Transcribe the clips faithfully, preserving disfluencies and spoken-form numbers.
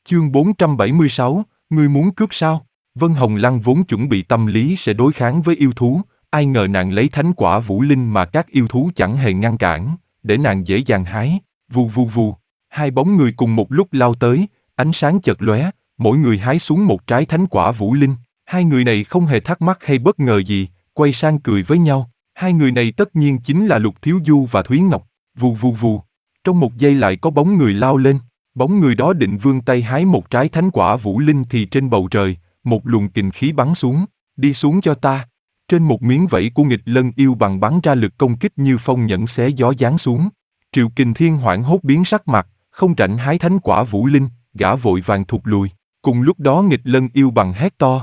Chương bốn trăm bảy mươi sáu, ngươi muốn cướp sao? Vân Hồng Lăng vốn chuẩn bị tâm lý sẽ đối kháng với yêu thú, ai ngờ nàng lấy thánh quả vũ linh mà các yêu thú chẳng hề ngăn cản, để nàng dễ dàng hái. Vù vù vù, hai bóng người cùng một lúc lao tới, ánh sáng chợt lóe, mỗi người hái xuống một trái thánh quả vũ linh. Hai người này không hề thắc mắc hay bất ngờ gì, quay sang cười với nhau. Hai người này tất nhiên chính là Lục Thiếu Du và Thúy Ngọc. Vù vù vù, trong một giây lại có bóng người lao lên. Bóng người đó định vươn tay hái một trái thánh quả vũ linh thì trên bầu trời, một luồng kình khí bắn xuống, đi xuống cho ta. Trên một miếng vảy của nghịch lân yêu bằng bắn ra lực công kích như phong nhẫn xé gió giáng xuống. Triệu Kình Thiên hoảng hốt biến sắc mặt, không rảnh hái thánh quả vũ linh, gã vội vàng thụt lùi. Cùng lúc đó nghịch lân yêu bằng hét to.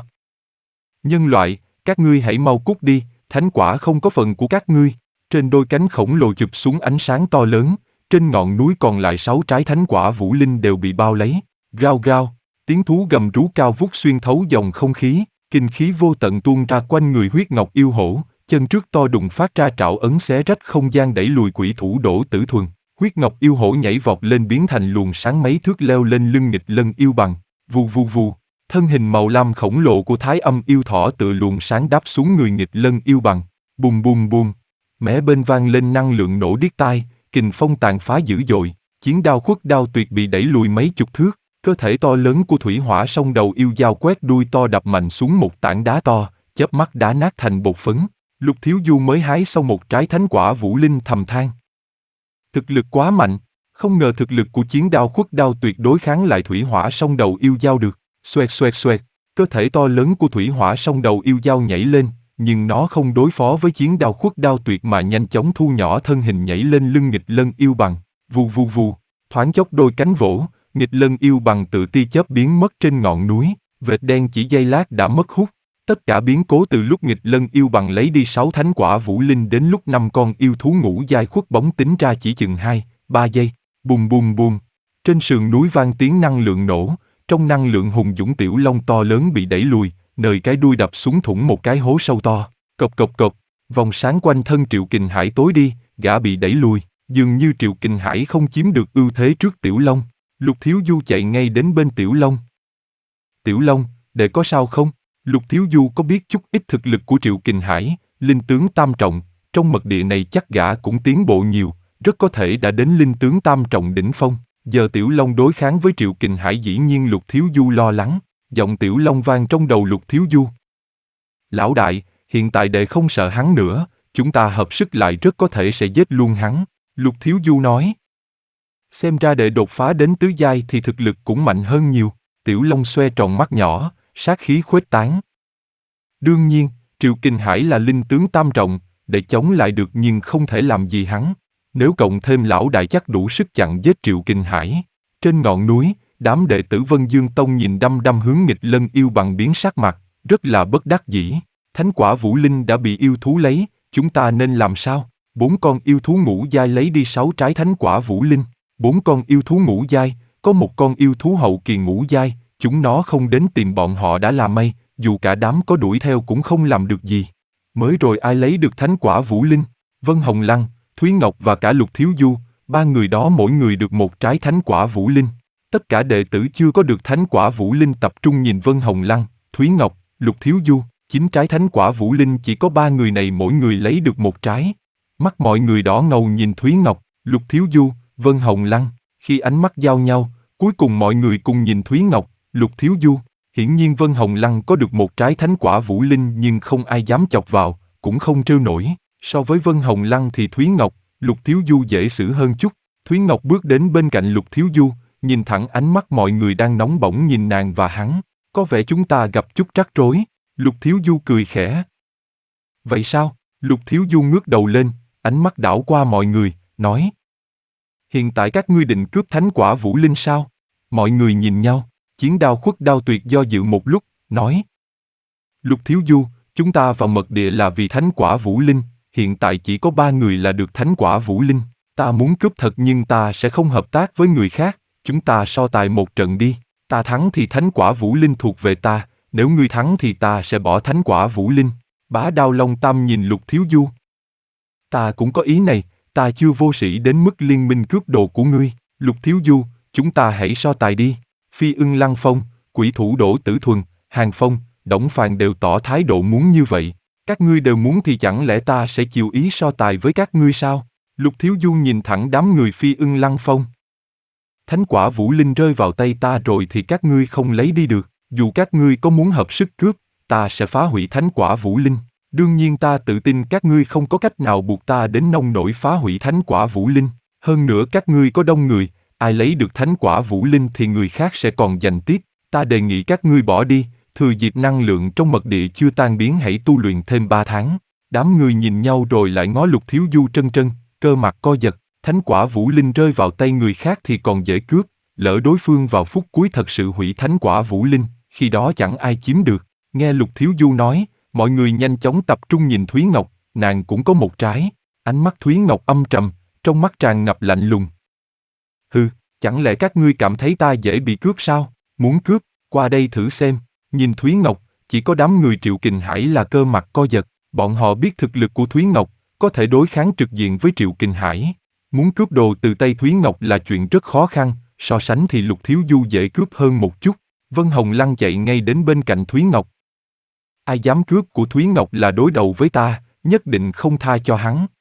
Nhân loại, các ngươi hãy mau cút đi, thánh quả không có phần của các ngươi. Trên đôi cánh khổng lồ chụp xuống ánh sáng to lớn. Trên ngọn núi còn lại sáu trái thánh quả vũ linh đều bị bao lấy. Rao rao, tiếng thú gầm rú cao vút xuyên thấu dòng không khí, kinh khí vô tận tuôn ra quanh người huyết ngọc yêu hổ, chân trước to đùng phát ra trảo ấn xé rách không gian đẩy lùi quỷ thủ Đỗ Tử Thuần. Huyết ngọc yêu hổ nhảy vọt lên biến thành luồng sáng mấy thước leo lên lưng nghịch lân yêu bằng. Vù vù vù, thân hình màu lam khổng lồ của Thái Âm yêu thỏ tựa luồng sáng đáp xuống người nghịch lân yêu bằng. Bùm bùm bùm, mé bên vang lên năng lượng nổ điếc tai. Kình phong tàn phá dữ dội, chiến đao khuất đao tuyệt bị đẩy lùi mấy chục thước, cơ thể to lớn của thủy hỏa song đầu yêu dao quét đuôi to đập mạnh xuống một tảng đá to, chớp mắt đá nát thành bột phấn. Lục Thiếu Du mới hái xong một trái thánh quả vũ linh thầm than. Thực lực quá mạnh, không ngờ thực lực của chiến đao khuất đao tuyệt đối kháng lại thủy hỏa song đầu yêu dao được. Xoẹt xoẹt xoẹt, cơ thể to lớn của thủy hỏa song đầu yêu dao nhảy lên. Nhưng nó không đối phó với chiến đao khuất đao tuyệt mà nhanh chóng thu nhỏ thân hình nhảy lên lưng nghịch lân yêu bằng. Vù vù vù, thoáng chốc đôi cánh vỗ, nghịch lân yêu bằng tự tia chớp biến mất trên ngọn núi, vệt đen chỉ giây lát đã mất hút. Tất cả biến cố từ lúc nghịch lân yêu bằng lấy đi sáu thánh quả vũ linh đến lúc năm con yêu thú ngũ giai khuất bóng tính ra chỉ chừng hai, ba giây. Bùm bùm bùm, trên sườn núi vang tiếng năng lượng nổ, trong năng lượng hùng dũng tiểu long to lớn bị đẩy lùi. Nơi cái đuôi đập xuống thủng một cái hố sâu to, cộc cộc cộc, vòng sáng quanh thân Triệu Kình Hải tối đi, gã bị đẩy lùi, dường như Triệu Kình Hải không chiếm được ưu thế trước Tiểu Long. Lục Thiếu Du chạy ngay đến bên Tiểu Long. Tiểu Long, đệ có sao không? Lục Thiếu Du có biết chút ít thực lực của Triệu Kình Hải, linh tướng tam trọng, trong mật địa này chắc gã cũng tiến bộ nhiều, rất có thể đã đến linh tướng tam trọng đỉnh phong. Giờ Tiểu Long đối kháng với Triệu Kình Hải dĩ nhiên Lục Thiếu Du lo lắng. Giọng Tiểu Long vang trong đầu Lục Thiếu Du. Lão đại, hiện tại đệ không sợ hắn nữa, chúng ta hợp sức lại rất có thể sẽ giết luôn hắn. Lục Thiếu Du nói. Xem ra đệ đột phá đến tứ giai thì thực lực cũng mạnh hơn nhiều. Tiểu Long xoe tròn mắt nhỏ, sát khí khuếch tán. Đương nhiên, Triệu Kình Hải là linh tướng tam trọng, để chống lại được nhưng không thể làm gì hắn. Nếu cộng thêm lão đại chắc đủ sức chặn giết Triệu Kình Hải. Trên ngọn núi, đám đệ tử Vân Dương Tông nhìn đăm đăm hướng nghịch lân yêu bằng biến sắc mặt, rất là bất đắc dĩ. Thánh quả vũ linh đã bị yêu thú lấy, chúng ta nên làm sao? Bốn con yêu thú ngũ giai lấy đi sáu trái thánh quả vũ linh. Bốn con yêu thú ngũ giai, có một con yêu thú hậu kỳ ngũ giai, chúng nó không đến tìm bọn họ đã là may, dù cả đám có đuổi theo cũng không làm được gì. Mới rồi ai lấy được thánh quả vũ linh? Vân Hồng Lăng, Thúy Ngọc và cả Lục Thiếu Du, ba người đó mỗi người được một trái thánh quả vũ linh. Tất cả đệ tử chưa có được thánh quả vũ linh tập trung nhìn Vân Hồng Lăng, Thúy Ngọc, Lục Thiếu Du, chín trái thánh quả vũ linh chỉ có ba người này mỗi người lấy được một trái. Mắt mọi người đỏ ngầu nhìn Thúy Ngọc, Lục Thiếu Du, Vân Hồng Lăng, khi ánh mắt giao nhau, cuối cùng mọi người cùng nhìn Thúy Ngọc, Lục Thiếu Du. Hiển nhiên Vân Hồng Lăng có được một trái thánh quả vũ linh nhưng không ai dám chọc vào, cũng không trêu nổi. So với Vân Hồng Lăng thì Thúy Ngọc, Lục Thiếu Du dễ xử hơn chút. Thúy Ngọc bước đến bên cạnh Lục Thiếu Du, nhìn thẳng ánh mắt mọi người đang nóng bỏng nhìn nàng và hắn, có vẻ chúng ta gặp chút rắc rối. Lục Thiếu Du cười khẽ. Vậy sao? Lục Thiếu Du ngước đầu lên, ánh mắt đảo qua mọi người, nói. Hiện tại các ngươi định cướp thánh quả vũ linh sao? Mọi người nhìn nhau, chiến đao khuất đao tuyệt do dự một lúc, nói. Lục Thiếu Du, chúng ta vào mật địa là vì thánh quả vũ linh, hiện tại chỉ có ba người là được thánh quả vũ linh. Ta muốn cướp thật nhưng ta sẽ không hợp tác với người khác, chúng ta so tài một trận đi. Ta thắng thì thánh quả vũ linh thuộc về ta, nếu ngươi thắng thì ta sẽ bỏ thánh quả vũ linh. Bá Đao Long Tam nhìn Lục Thiếu Du. Ta cũng có ý này, ta chưa vô sĩ đến mức liên minh cướp đồ của ngươi. Lục Thiếu Du, chúng ta hãy so tài đi. Phi Ưng Lăng Phong, Quỷ Thủ Đỗ Tử Thuần, Hàng Phong, Đổng Phàn đều tỏ thái độ muốn như vậy. Các ngươi đều muốn thì chẳng lẽ ta sẽ chịu ý so tài với các ngươi sao? Lục Thiếu Du nhìn thẳng đám người Phi Ưng Lăng Phong. Thánh quả Vũ Linh rơi vào tay ta rồi thì các ngươi không lấy đi được. Dù các ngươi có muốn hợp sức cướp, ta sẽ phá hủy thánh quả Vũ Linh. Đương nhiên ta tự tin các ngươi không có cách nào buộc ta đến nông nổi phá hủy thánh quả Vũ Linh. Hơn nữa các ngươi có đông người, ai lấy được thánh quả Vũ Linh thì người khác sẽ còn giành tiếp. Ta đề nghị các ngươi bỏ đi, thừa dịp năng lượng trong mật địa chưa tan biến hãy tu luyện thêm ba tháng. Đám người nhìn nhau rồi lại ngó Lục Thiếu Du trân trân, cơ mặt co giật. Thánh quả Vũ Linh rơi vào tay người khác thì còn dễ cướp, lỡ đối phương vào phút cuối thật sự hủy thánh quả Vũ Linh, khi đó chẳng ai chiếm được. Nghe Lục Thiếu Du nói, mọi người nhanh chóng tập trung nhìn Thúy Ngọc, nàng cũng có một trái. Ánh mắt Thúy Ngọc âm trầm, trong mắt tràn ngập lạnh lùng. Hừ, chẳng lẽ các ngươi cảm thấy ta dễ bị cướp sao? Muốn cướp, qua đây thử xem. Nhìn Thúy Ngọc, chỉ có đám người Triệu Kình Hải là cơ mặt co giật. Bọn họ biết thực lực của Thúy Ngọc, có thể đối kháng trực diện với Triệu Kình Hải. Muốn cướp đồ từ tay Thúy Ngọc là chuyện rất khó khăn, so sánh thì Lục Thiếu Du dễ cướp hơn một chút. Vân Hồng Lăng chạy ngay đến bên cạnh Thúy Ngọc. Ai dám cướp của Thúy Ngọc là đối đầu với ta, nhất định không tha cho hắn.